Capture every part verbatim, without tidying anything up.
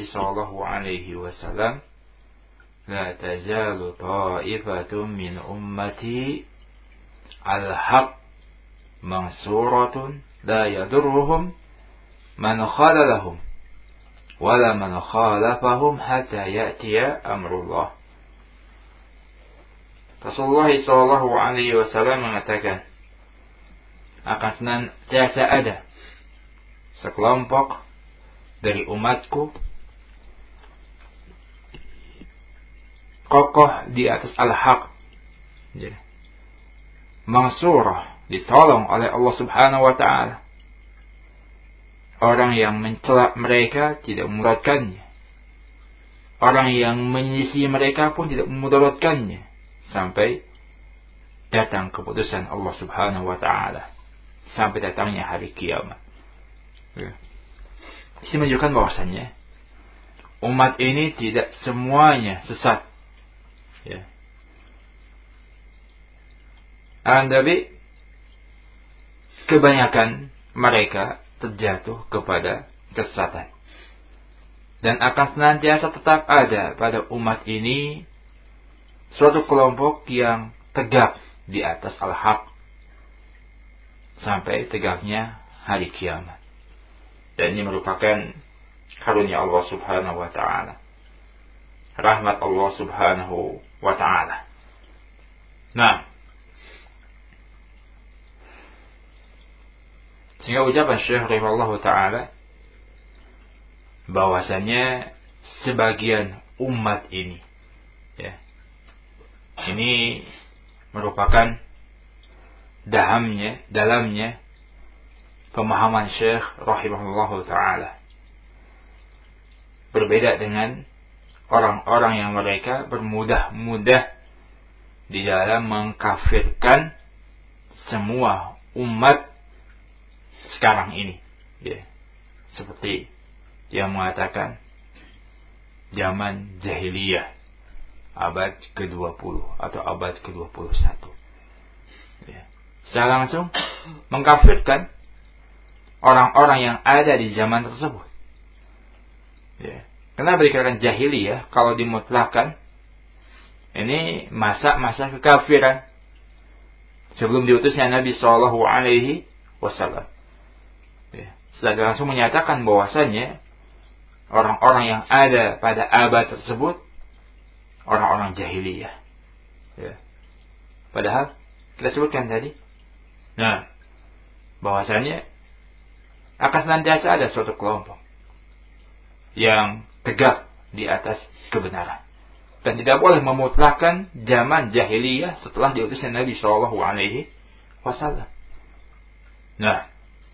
Nabi sallallahu alaihi wasallam, "La tazalu ta'ifatun min ummati al-haq mansuratun la yadurruhum man khalalahum wala man khalafahum hatta ya'tiya amrullah." Rasulullah sallallahu alaihi wasallam mengatakan, akan senantiasa ada sekelompok dari umatku kokoh di atas al-haq, mansurah, ditolong oleh Allah Subhanahu wa ta'ala. Orang yang mencela mereka tidak memudaratkannya, orang yang menyisi mereka pun tidak memudaratkannya, sampai datang keputusan Allah Subhanahu wa ta'ala, sampai datangnya hari kiamat. Ya. Ini menunjukkan bahwasannya umat ini tidak semuanya sesat. Ya. Tapi kebanyakan mereka terjatuh kepada kesesatan. Dan akan senantiasa tetap ada pada umat ini suatu kelompok yang tegak di atas al-haq sampai tegaknya hari kiamat. Dan ini merupakan karunia Allah Subhanahu wa ta'ala, rahmat Allah Subhanahu wa ta'ala. Nah, sehingga ucapan Syekh rahimahullah ta'ala bahwasanya sebagian umat ini, ya, ini merupakan dahamnya, dalamnya pemahaman Syekh rahimahullah ta'ala. Berbeda dengan orang-orang yang mereka bermudah-mudah di dalam mengkafirkan semua umat sekarang ini, ya. Seperti yang mengatakan zaman jahiliyah abad ke dua puluh atau abad ke dua puluh satu, ya. Secara langsung mengkafirkan orang-orang yang ada di zaman tersebut, ya. Kenapa dikatakan jahiliyah? Kalau dimutlakan, ini masa-masa kekafiran sebelum diutusnya Nabi Shallallahu Alaihi Wasallam. Ya. Setelah langsung menyatakan bahwasannya orang-orang yang ada pada abad tersebut orang-orang jahiliyah. Ya. Padahal kita sebutkan tadi, nah, bahwasannya akan senantiasa ada suatu kelompok yang tegak di atas kebenaran, dan tidak boleh memutlakkan zaman jahiliyah setelah diutusnya Nabi Shallallahu Alaihi Wasallam. Nah,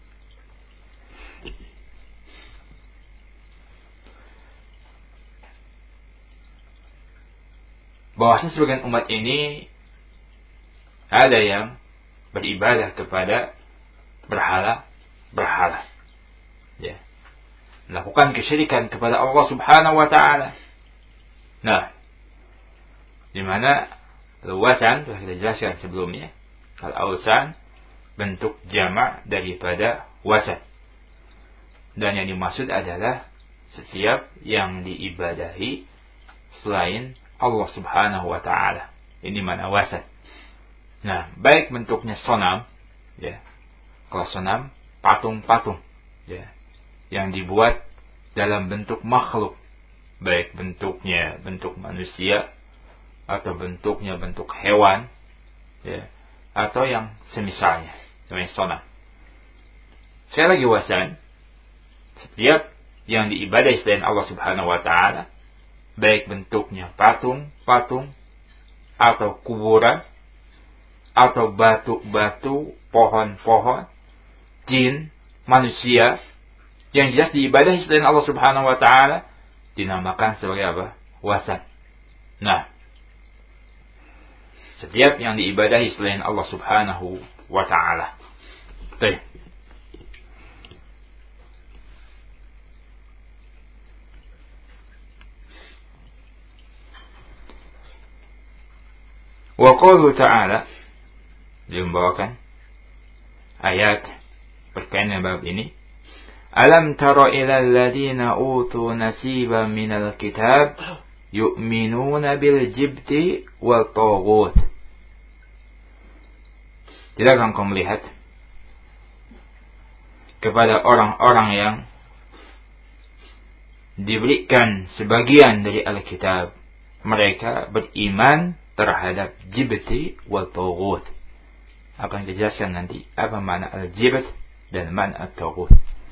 bahwasanya sebagian umat ini ada yang beribadah kepada berhala, berhala, ya, melakukan kesyirikan kepada Allah Subhanahu wa ta'ala. Nah, di mana luasan telah kita jelaskan sebelumnya, al-awsan bentuk jamak daripada wasan, dan yang dimaksud adalah setiap yang diibadahi selain Allah Subhanahu wa ta'ala. Ini mana wasan. Nah, baik bentuknya sonam, ya. Kalau sonam, patung-patung, ya, yang dibuat dalam bentuk makhluk, baik bentuknya bentuk manusia atau bentuknya bentuk hewan, ya, atau yang semisalnya, namanya sonam. Sekali lagi wasan, setiap yang diibadahi selain Allah Subhanahu wa ta'ala, baik bentuknya patung, patung atau kuburan atau batu-batu, pohon-pohon, jin, manusia, yang jelas diibadahi selain Allah Subhanahu wa ta'ala, dinamakan sebagai apa? Wasan. Nah, setiap yang diibadahi selain Allah Subhanahu wa ta'ala. Baik. Wa qauluhu ta'ala, dia membawakan ayat berkaitan dengan bab ini. Alam tara ila alladhina utu nasiban minal kitab yu'minuna bil jibti wal taghut. Tidakkah engkau melihat kepada orang-orang yang diberikan sebagian dari Alkitab, mereka beriman terhadap jibti wal taghut. Akan dijelaskan nanti apa makna al-jibt dan makna at-taghut.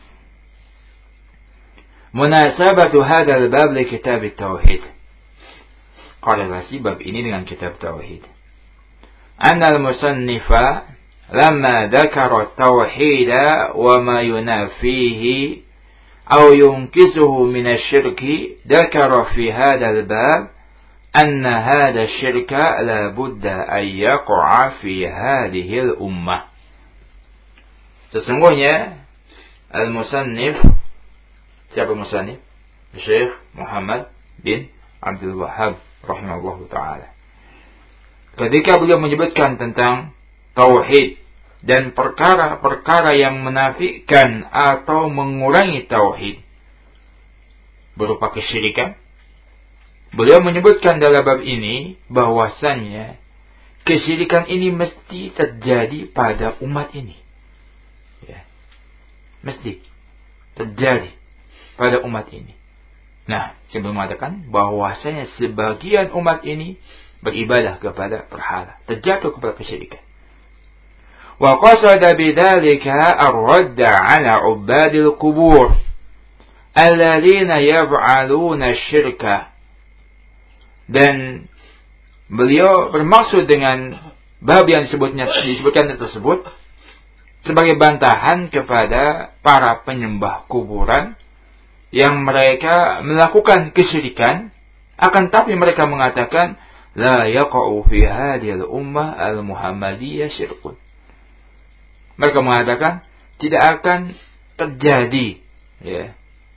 Munasabatu hadzal bab li kitab at-tauhid. Korelasi bab ini dengan kitab tauhid. Anna al-musannifa lamma dzakara at-tauhid wa ma yunafihi aw yunkisuhu min asy-syirki dzakara fi hadzal bab anna hadha asy-syirka la budda ay yaqa'a fi hadhihi al-ummah. Sesungguhnya al-musannif, siapa musannif? Syekh Muhammad bin Abdul Wahhab rahimahullahu taala. Ketika beliau menyebutkan tentang tauhid dan perkara-perkara yang menafikan atau mengurangi tauhid berupa kesyirikan, beliau menyebutkan dalam bab ini bahwasannya kesyirikan ini mesti terjadi pada umat ini. Ya. Mesti terjadi pada umat ini. Nah, saya mengatakan bahwasanya sebagian umat ini beribadah kepada berhala, terjatuh kepada kesyirikan. Wa qasada bidzalika ar-radd 'ala 'ubbadil qubur alladziina yaf'aluna asy-syirka. Dan beliau bermaksud dengan bab yang disebutnya disebutkan tersebut sebagai bantahan kepada para penyembah kuburan yang mereka melakukan kesyirikan, akan tapi mereka mengatakan la yaqa'u fi hadhil ummah al-muhammadiyah syirkun. Mereka mengatakan tidak akan terjadi ya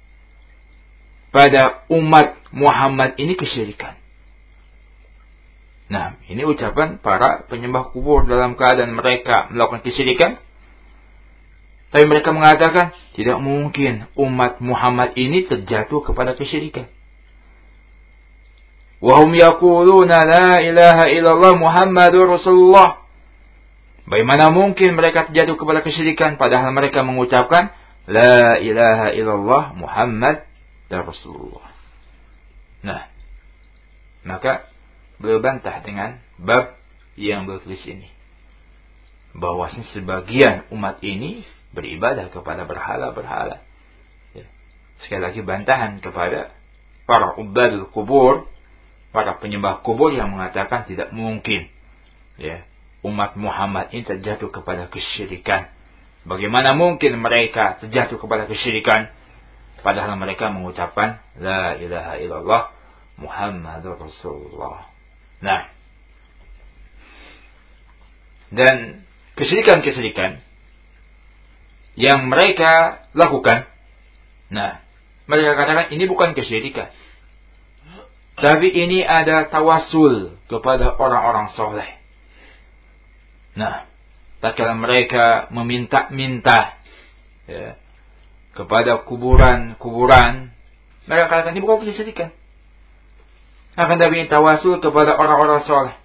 pada umat Muhammad ini kesyirikan. Nah, ini ucapan para penyembah kubur dalam keadaan mereka melakukan kesyirikan. Tapi mereka mengatakan tidak mungkin umat Muhammad ini terjatuh kepada kesyirikan. Wa hum yaquluna la ilaha illallah Muhammadur Rasulullah. Bagaimana mungkin mereka terjatuh kepada kesyirikan padahal mereka mengucapkan la ilaha illallah Muhammad dan Rasulullah. Nah, maka beliau bantah dengan bab yang bertulis ini. Bahwasanya sebagian umat ini beribadah kepada berhala-berhala. Ya. Sekali lagi bantahan kepada para ubadul kubur, para penyembah kubur yang mengatakan tidak mungkin ya umat Muhammad ini terjatuh kepada kesyirikan. Bagaimana mungkin mereka terjatuh kepada kesyirikan padahal mereka mengucapkan la ilaha illallah Muhammadur Rasulullah. Nah, dan kesyirikan-kesyirikan yang mereka lakukan, nah, mereka katakan ini bukan kesyirikan, tapi ini ada tawasul kepada orang-orang soleh. Nah, tatkala mereka meminta-minta ya, kepada kuburan-kuburan, mereka katakan ini bukan kesyirikan, akan tapi ini tawasul kepada orang-orang soleh.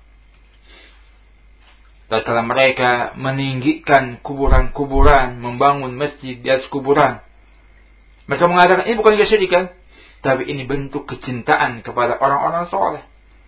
Tatkala mereka meninggikan kuburan-kuburan, membangun masjid di atas kuburan, mereka mengatakan ini bukan kesyirikan, tapi ini bentuk kecintaan kepada orang-orang soleh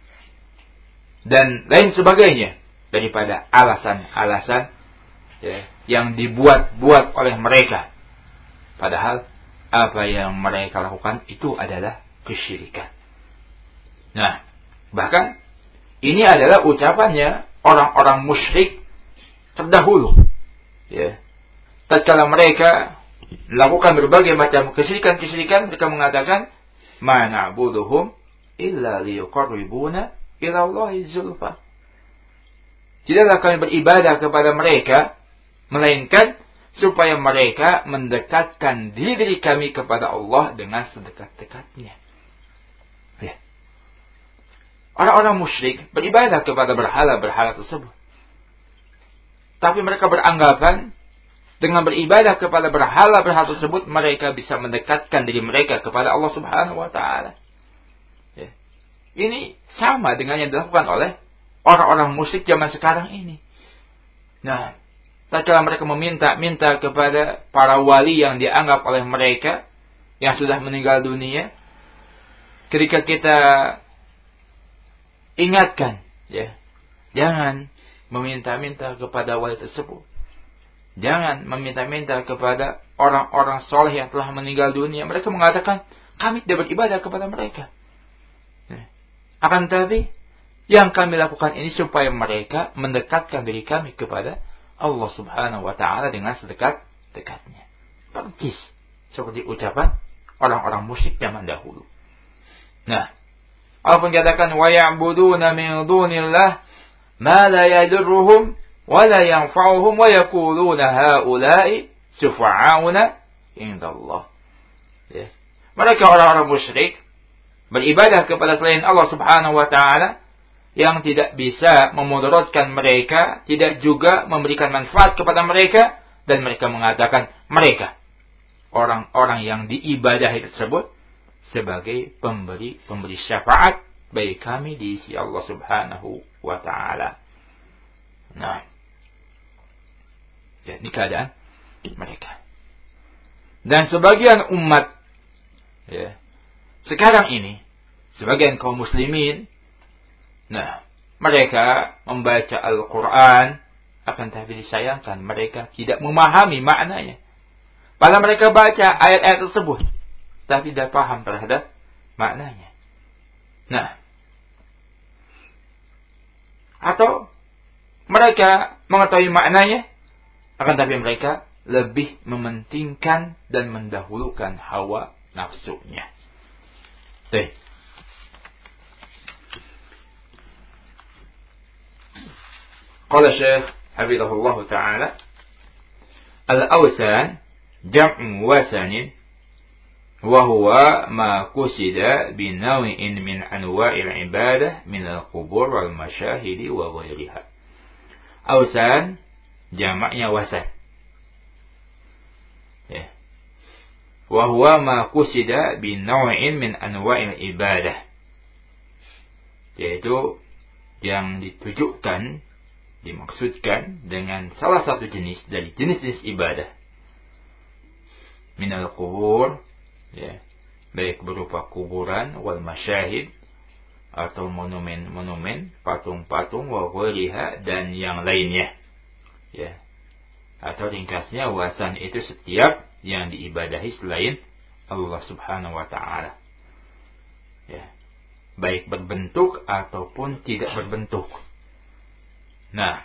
dan lain sebagainya daripada alasan-alasan ya, yang dibuat-buat oleh mereka. Padahal apa yang mereka lakukan itu adalah kesyirikan. Nah, bahkan ini adalah ucapannya orang-orang musyrik terdahulu. Ya. Tatkala mereka melakukan berbagai macam kesyirikan-kesyirikan, mereka mengatakan, "Ma na'buduhum illa liyuqarribuna ila Allahi zulfa." Tidaklah kami beribadah kepada mereka melainkan supaya mereka mendekatkan diri kami kepada Allah dengan sedekat-dekatnya. Ya. Orang-orang musyrik beribadah kepada berhala-berhala tersebut. Tapi mereka beranggapan Dengan beribadah kepada berhala-berhala tersebut, mereka bisa mendekatkan diri mereka kepada Allah Subhanahu wa taala. Ya. Ini sama dengan yang dilakukan oleh orang-orang musyrik zaman sekarang ini. Nah, tatkala mereka meminta-minta kepada para wali yang dianggap oleh mereka yang sudah meninggal dunia, ketika kita ingatkan, ya, jangan meminta-minta kepada wali tersebut. Jangan meminta-minta kepada orang-orang soleh yang telah meninggal dunia. Mereka mengatakan, kami tidak beribadah kepada mereka. Akan tetapi, yang kami lakukan ini supaya mereka mendekatkan diri kami kepada Allah Subhanahu wa ta'ala dengan sedekat-dekatnya. Percis seperti ucapan orang-orang musyrik zaman dahulu. Nah, Allah pun katakan, وَيَعْبُدُونَ مِنْ دُونِ اللَّهِ مَا لَا يَدُرُّهُمْ وَلَا يَنْفَعُهُمْ وَيَقُولُونَ هَؤُلَاءِ شُفَعَاؤُنَا عِنْدَ اللَّهِ. Ya. Mereka orang-orang musyrik beribadah kepada selain Allah Subhanahu wa ta'ala yang tidak bisa memudaratkan mereka, tidak juga memberikan manfaat kepada mereka, dan mereka mengatakan mereka orang-orang yang diibadahi tersebut sebagai pemberi pemberi syafaat bagi kami di sisi Allah Subhanahu wa ta'ala. Nah, ya, ini keadaan mereka. Dan sebagian umat, ya, sekarang ini, sebagian kaum muslimin, nah, mereka membaca Al-Quran, akan tapi disayangkan mereka tidak memahami maknanya. Padahal mereka baca ayat-ayat tersebut, tapi tidak paham terhadap maknanya. Nah, atau mereka mengetahui maknanya, akan tapi mereka lebih mementingkan dan mendahulukan hawa nafsunya. Baik. Qala Syekh Hafizahullah Ta'ala, Al-awsan jam'u wasanin wa huwa ma qusida bi naw'in min anwa'il ibadah min al-qubur wal masyahidi wa ghairiha. Awsan jamaknya wasan. Ya. Wa huwa ma qusida bi naw'in min anwa'il ibadah. Yaitu yang ditujukan, dimaksudkan dengan salah satu jenis dari jenis-jenis ibadah. Minal qubur, ya, baik berupa kuburan, wal masyahid, atau monumen-monumen, patung-patung, wa ghairiha, dan yang lainnya. Ya. Atau ringkasnya, wasan itu setiap yang diibadahi selain Allah Subhanahu wa ta'ala. Ya. Baik berbentuk ataupun tidak berbentuk. Nah,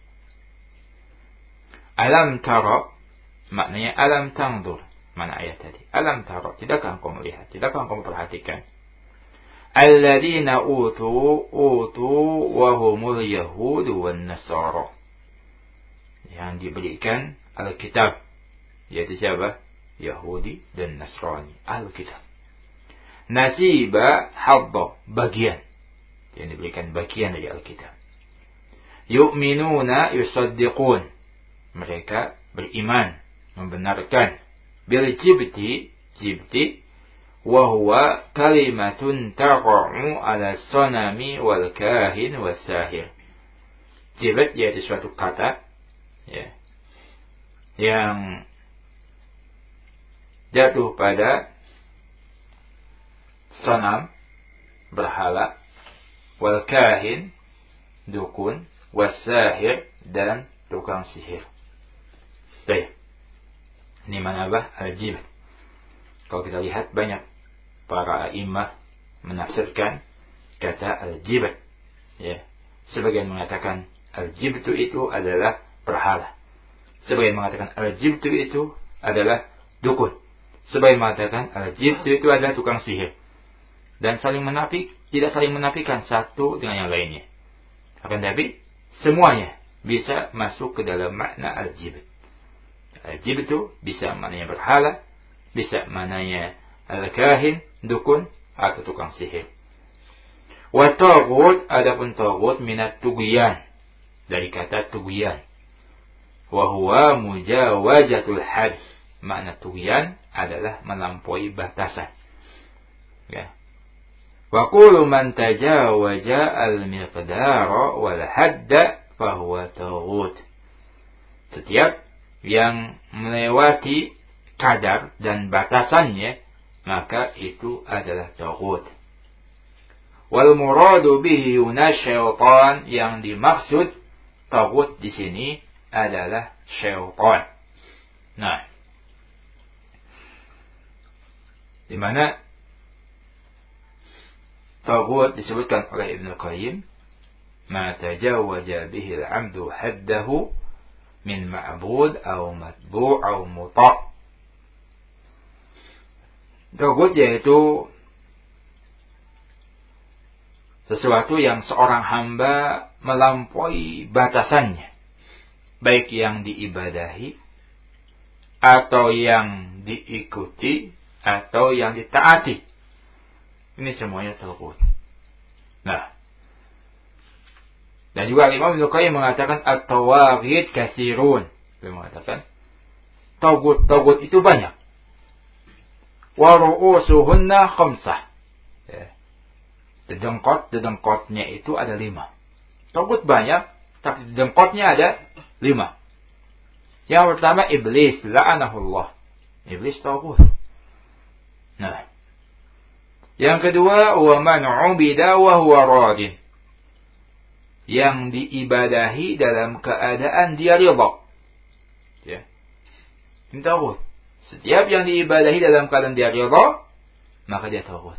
alam tara, maknanya alam tangdur. Mana ayat tadi? Alam tara, tidakkah engkau melihat? Tidakkah engkau memperhatikan? Alladzina utu utu wa humul yahud wan nasara. Yang diberikan Alkitab, yaitu siapa? Yahudi dan Nasrani, Alkitab. Nasiba hadda, bagian. Yang diberikan bagian dari Alkitab. Yu'minuna yusaddiqun, mereka beriman, membenarkan. Bil jibti, jibti, wa huwa kalimatun taqa'u ala sanami wal kahin was sahir. Jibt yaitu suatu kata, ya, yang jatuh pada sanam, berhala, wal kahin, dukun, was sahir, dan tukang sihir. Baik. Ini mana bah? Al-jibt. Kalau kita lihat banyak para imam menafsirkan kata al-jibt. Ya. Sebagian mengatakan al-jibtu itu adalah berhala. Sebagian mengatakan al-jibtu itu adalah dukun. Sebagian mengatakan al-jibtu itu adalah tukang sihir. Dan saling menafik, tidak saling menafikan satu dengan yang lainnya. Akan tapi semuanya bisa masuk ke dalam makna al-jibt. Al-jibt itu bisa maknanya berhala, bisa maknanya al-kahin, dukun, atau tukang sihir. Wa taghut, adapun taghut minat tughyan, dari kata tughyan. wa huwa mujawazatul had. Makna tughyan adalah melampaui batasan. Ya. Wa kullu man tajawaza al-miqdara wal hadda fa huwa taghut. Setiap yang melewati kadar dan batasannya, maka itu adalah taghut. Wal muradu bihi syaitan, yang dimaksud taghut di sini adalah syaitan. Nah, di mana taghut disebutkan oleh Ibnu Qayyim, ma tajawaza bihi al-'abdu haddahu min ma'bud aw matbu' aw muta'. Taghut yaitu sesuatu yang seorang hamba melampaui batasannya, baik yang diibadahi atau yang diikuti atau yang ditaati. Ini semuanya taghut. Nah, dan juga Imam Ibnu Qayyim mengatakan at-tawaghit katsirun. Dia mengatakan taghut-taghut itu banyak. Wa ru'usuhunna khamsah. Ya. Dedengkot-dedengkotnya itu ada lima. Taghut banyak, tapi dedengkotnya ada lima. Yang pertama iblis, la'anahullah. Iblis taghut. Nah, yang kedua wa man 'ubida wa huwa radin. Yang diibadahi dalam keadaan dia ridha. Ya. Ini taghut. Setiap yang diibadahi dalam keadaan dia ridha, maka dia taghut.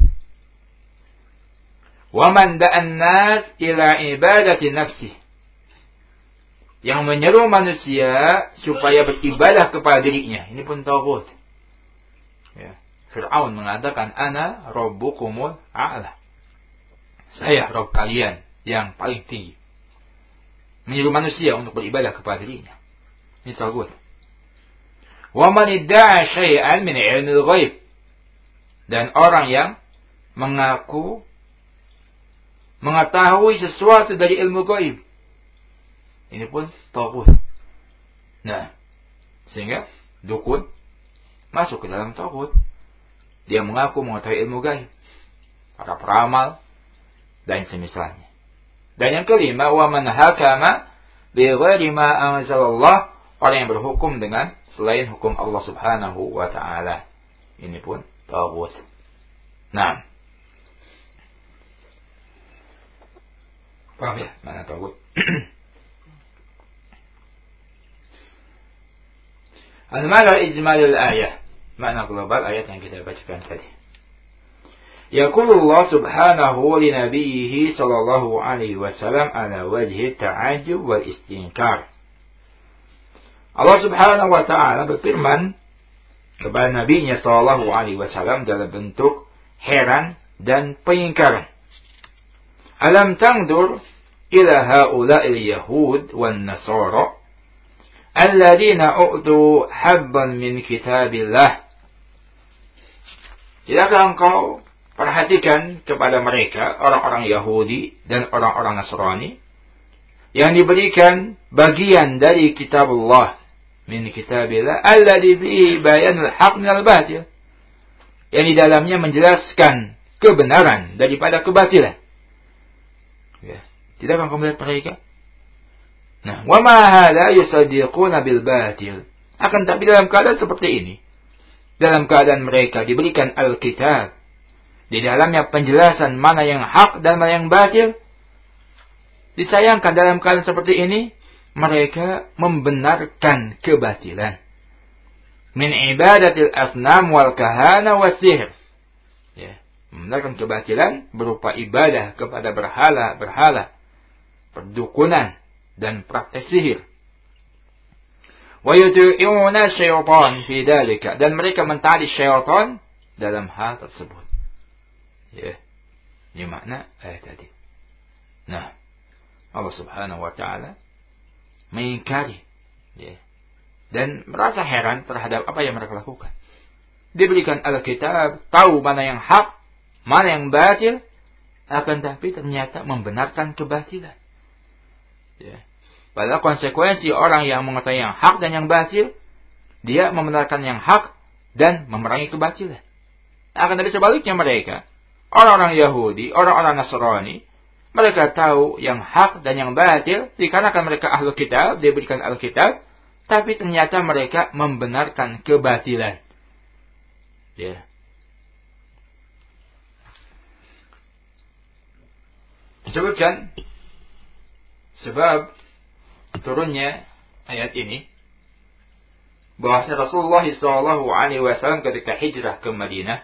Wa man da'an nas ila ibadati nafsi. Yang menyeru manusia supaya beribadah kepada dirinya, ini pun taghut. Ya. Fir'aun mengatakan ana rabbukumul a'la. Saya Rabb kalian yang paling tinggi. Menyuruh manusia untuk beribadah kepada dirinya. Ini taghut. Wa man idda'a syai'an min 'ilmil ghaib. Dan orang yang mengaku mengetahui sesuatu dari ilmu gaib. Ini pun taghut. Nah, sehingga dukun masuk ke dalam taghut. Dia mengaku mengetahui ilmu gaib, para peramal dan semisalnya. Dan yang kelima, wa man hakama bi ghairi ma anzalallah, orang yang berhukum dengan selain hukum Allah Subhanahu wa taala. Ini pun taghut. Nah, paham ya mana taghut? Al-ma'na ijmalul ayah. Makna global ayat yang kita bacakan tadi. Yaqulullah subhanahu li nabiyhi sallallahu alaihi wasallam ala wajhi ta'ajjub wal istinkar. Allah subhanahu wa ta'ala berfirman kepada nabinya sallallahu alaihi wasallam dalam bentuk heran dan pengingkaran. Alam tangdur ila haula'il yahud wan nasara alladzina u'tu habban min kitabillah. Tidakkah engkau perhatikan kepada mereka, orang-orang Yahudi dan orang-orang Nasrani, yang diberikan bagian dari kitab Allah, min kitabillah, alladzi bihi bayanul haq minal batil, yang di dalamnya menjelaskan kebenaran daripada kebatilan. Ya. Tidakkah engkau melihat mereka? Nah, wa ma hadza yusaddiquna bil batil. Akan tapi dalam keadaan seperti ini, dalam keadaan mereka diberikan Alkitab, di dalamnya penjelasan mana yang hak dan mana yang batil, disayangkan dalam keadaan seperti ini mereka membenarkan kebatilan. Min ibadatil asnam wal kahana was sihr. Ya, membenarkan kebatilan berupa ibadah kepada berhala-berhala, perdukunan dan praktek sihir. Wa yuti'una syaitan fi dzalika, dan mereka mentaati syaitan dalam hal tersebut. Ya. Ini makna ayat tadi. Nah, Allah Subhanahu wa taala mengingkari, ya, dan merasa heran terhadap apa yang mereka lakukan. Diberikan Alkitab, tahu mana yang hak, mana yang batil, akan tapi ternyata membenarkan kebatilan. Ya. Padahal konsekuensi orang yang mengetahui yang hak dan yang batil, dia membenarkan yang hak dan memerangi kebatilan. Akan dari sebaliknya mereka, orang-orang Yahudi, orang-orang Nasrani, mereka tahu yang hak dan yang batil, dikarenakan mereka ahlu kitab, diberikan Alkitab, tapi ternyata mereka membenarkan kebatilan. Ya. Disebutkan sebab turunnya ayat ini bahwa Rasulullah shallallahu alaihi wasallam ketika hijrah ke Madinah,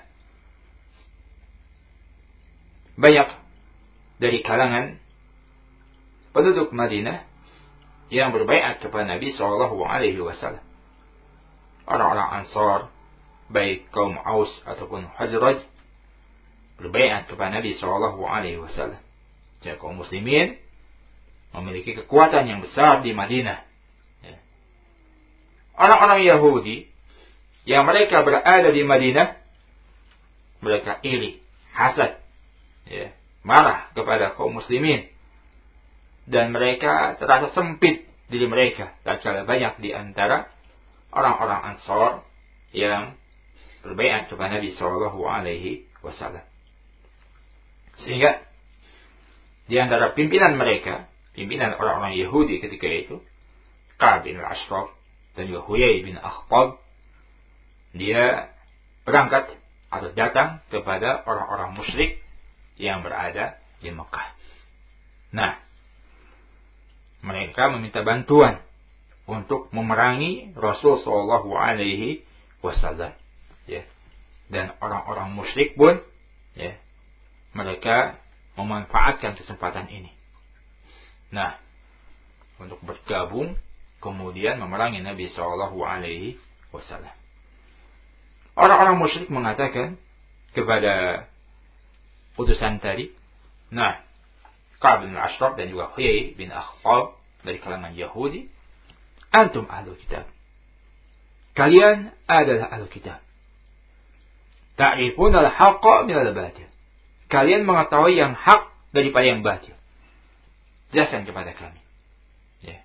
banyak dari kalangan penduduk Madinah yang berbaiat kepada Nabi shallallahu alaihi wasallam. Orang-orang Ansar, baik kaum Aus ataupun Khazraj, berbaiat kepada Nabi shallallahu alaihi wasallam. Jadi kaum muslimin memiliki kekuatan yang besar di Madinah. Orang-orang Yahudi yang mereka berada di Madinah, mereka iri, hasad, ya, marah kepada kaum muslimin, dan mereka terasa sempit diri mereka tatkala banyak di antara orang-orang Ansar yang berbaiat kepada Nabi Shallallahu Alaihi Wasallam. Sehingga di antara pimpinan mereka, pimpinan orang-orang Yahudi ketika itu, Ka'ab bin al-Ashraf dan juga Huyai bin Akhtab, dia berangkat atau datang kepada orang-orang musyrik yang berada di Mekah. Nah, mereka meminta bantuan untuk memerangi Rasul Shallallahu Alaihi Wasallam. Ya. Dan orang-orang musyrik pun, ya, mereka memanfaatkan kesempatan ini. Nah, untuk bergabung kemudian memerangi Nabi Shallallahu Alaihi Wasallam. Orang-orang musyrik mengatakan kepada utusan tadi, nah, Ka'ab bin al-Ashraf dan juga Huyai bin Akhtab dari kalangan Yahudi, antum ahlul kitab. Kalian adalah ahlul kitab. Ta'rifun al-haqqa min al-batil. Kalian mengetahui yang hak daripada yang batil. Jelaskan kepada kami. Ya.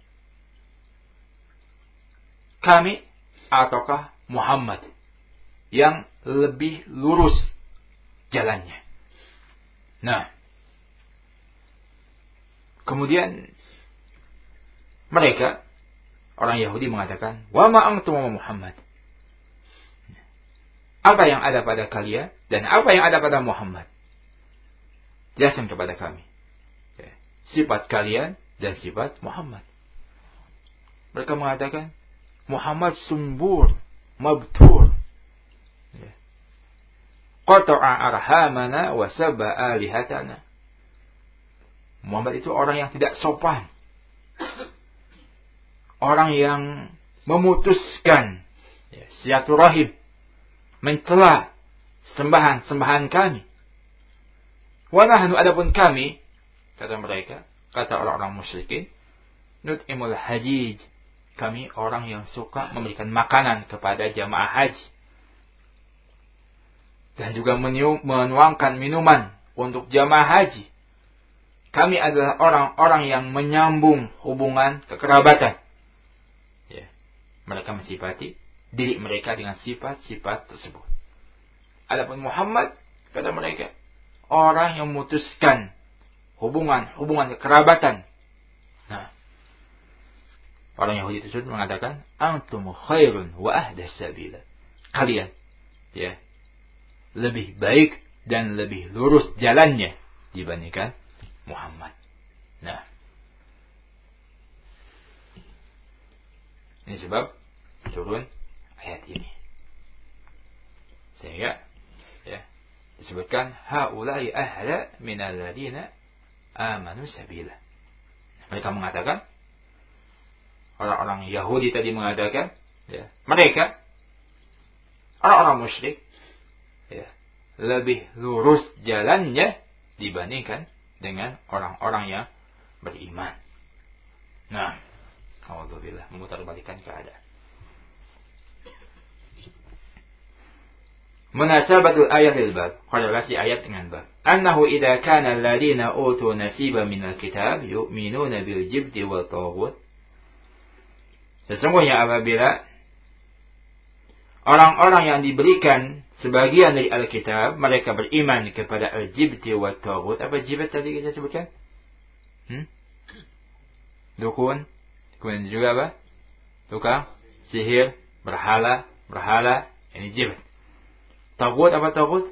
Kami ataukah Muhammad yang lebih lurus jalannya. Nah, kemudian mereka, orang Yahudi mengatakan, wa ma antum wa Muhammad. Apa yang ada pada kalian dan apa yang ada pada Muhammad? Jelaskan kepada kami. Ya. Sifat kalian dan sifat Muhammad. Mereka mengatakan, Muhammad sumbur, mabtur. Ya. Qata'a arhamana wa sab'a alihatana. Muhammad itu orang yang tidak sopan. Orang yang memutuskan, ya, silaturahim, mencela sembahan-sembahan kami. Wa nahnu, adapun kami, kata mereka, kata orang-orang musyrikin, nut'imul hajij, kami orang yang suka memberikan makanan kepada jamaah haji. Dan juga menuangkan minuman untuk jamaah haji. Kami adalah orang-orang yang menyambung hubungan kekerabatan. Ya. Mereka mensifati diri mereka dengan sifat-sifat tersebut. Adapun Muhammad, kata mereka, orang yang memutuskan hubungan-hubungan kekerabatan. Nah, orang Yahudi tersebut mengatakan, antum khairun wa ahdas sabila. Kalian, ya, lebih baik dan lebih lurus jalannya dibandingkan Muhammad. Nah, ini sebab turun ayat ini. Sehingga, ya, disebutkan haula'i ahla minal ladina amanu sabila. Mereka mengatakan, orang-orang Yahudi tadi mengatakan, ya, mereka orang-orang musyrik, ya, lebih lurus jalannya dibandingkan dengan orang-orang yang beriman. Nah, alhamdulillah, memutarbalikan keadaan. Munasabatul ayat lil bab, korelasi ayat dengan bab. Annahu idza kana alladziina utu nasiban minal kitab yu'minuna bil jibti wal taghut Sesungguhnya apabila orang-orang yang diberikan sebagian dari Alkitab, mereka beriman kepada al-jibti wa taghut. Apa jibt tadi kita sebutkan? Hmm? Dukun. Kemudian juga apa? Tukang sihir, berhala, berhala. Ini jibt. Taghut apa taghut?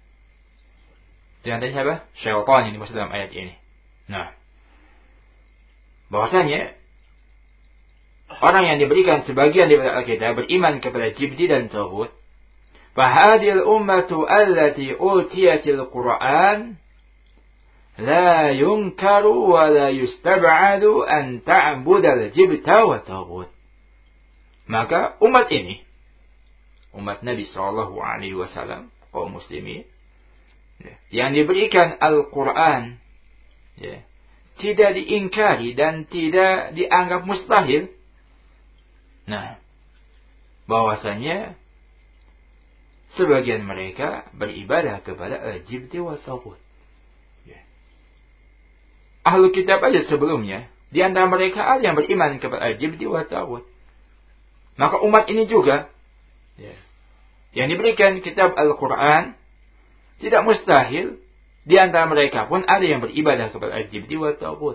Di antaranya siapa? Syaitan yang dimaksud dalam ayat ini. Nah, bahwasanya orang yang diberikan sebagian daripada Alkitab beriman kepada jibti dan taghut. Fahadil ummatu allati utiyatil Qur'an la yunkaru wa la yustab'adu an ta'budal jibta wa taghut. Maka umat ini, umat Nabi sallallahu alaihi wasallam, kaum muslimin, yang diberikan Al-Quran, ya, tidak diingkari dan tidak dianggap mustahil. Nah, bahwasanya sebagian mereka beribadah kepada al-jibti wa taghut. Ya. Ahlu kitab aja sebelumnya, di antara mereka ada yang beriman kepada al-jibti wa taghut. Maka umat ini juga, ya, yang diberikan kitab Al-Quran, tidak mustahil di antara mereka pun ada yang beribadah kepada al-jibti wa taghut.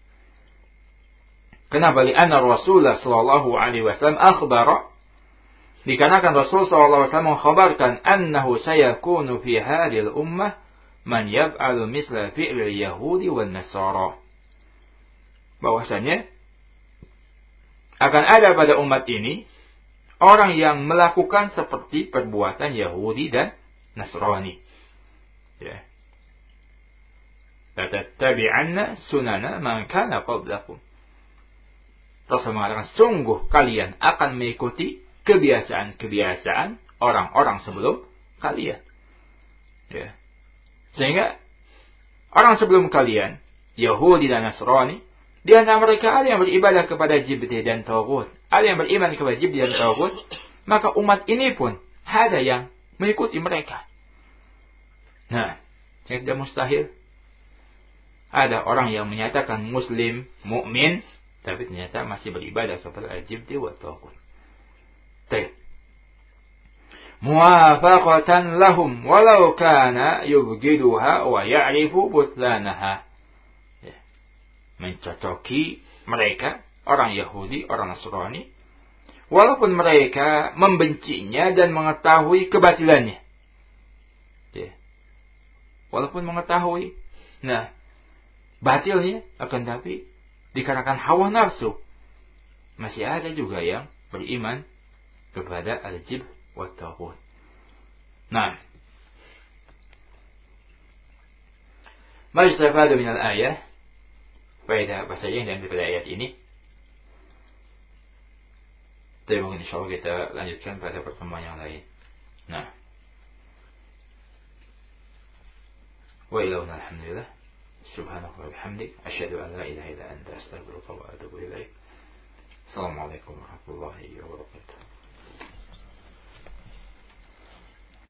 Kenapa? Li'anna Rasulullah sallallahu alaihi wasallam akhbara, dikarenakan Rasul sallallahu alaihi wasallam mengkhabarkan annahu sayakunu fi hadhil ummah man yaf'alu misla fi'lil yahudi wan nasara. Bahwasanya akan ada pada umat ini orang yang melakukan seperti perbuatan Yahudi dan Nasrani. Ya. Latattabi'anna sunana man kana qablakum. Rasul mengatakan, sungguh kalian akan mengikuti kebiasaan-kebiasaan orang-orang sebelum kalian. Ya. Sehingga orang sebelum kalian, Yahudi dan Nasrani, di antara mereka ada yang beribadah kepada jibti dan taghut, ada yang beriman kepada jibti dan taghut, maka umat ini pun ada yang mengikuti mereka. Nah, yang tidak mustahil, ada orang yang menyatakan muslim, mukmin, tapi ternyata masih beribadah kepada al-jibti wa taghut. Baik. Muwafaqatan lahum walau kana yubghiduha wa ya'rifu butlanaha. Ya. Mencocoki mereka, orang Yahudi, orang Nasrani, walaupun mereka membencinya dan mengetahui kebatilannya. Ya. Walaupun mengetahui, nah, batilnya, akan tapi dikarenakan hawa nafsu, masih ada juga yang beriman kepada al-jibt wa taghut. Nah, ma yustafadu min al-ayah, faedah apa saja yang diambil pada ayat ini? Tapi mungkin insyaallah kita lanjutkan pada pertemuan yang lain. Nah, wa ilahuna alhamdulillah, subhanaka wa bihamdik, asyhadu an la ilaha illa anta, astaghfiruka wa atubu ilaik. Assalamualaikum warahmatullahi wabarakatuh.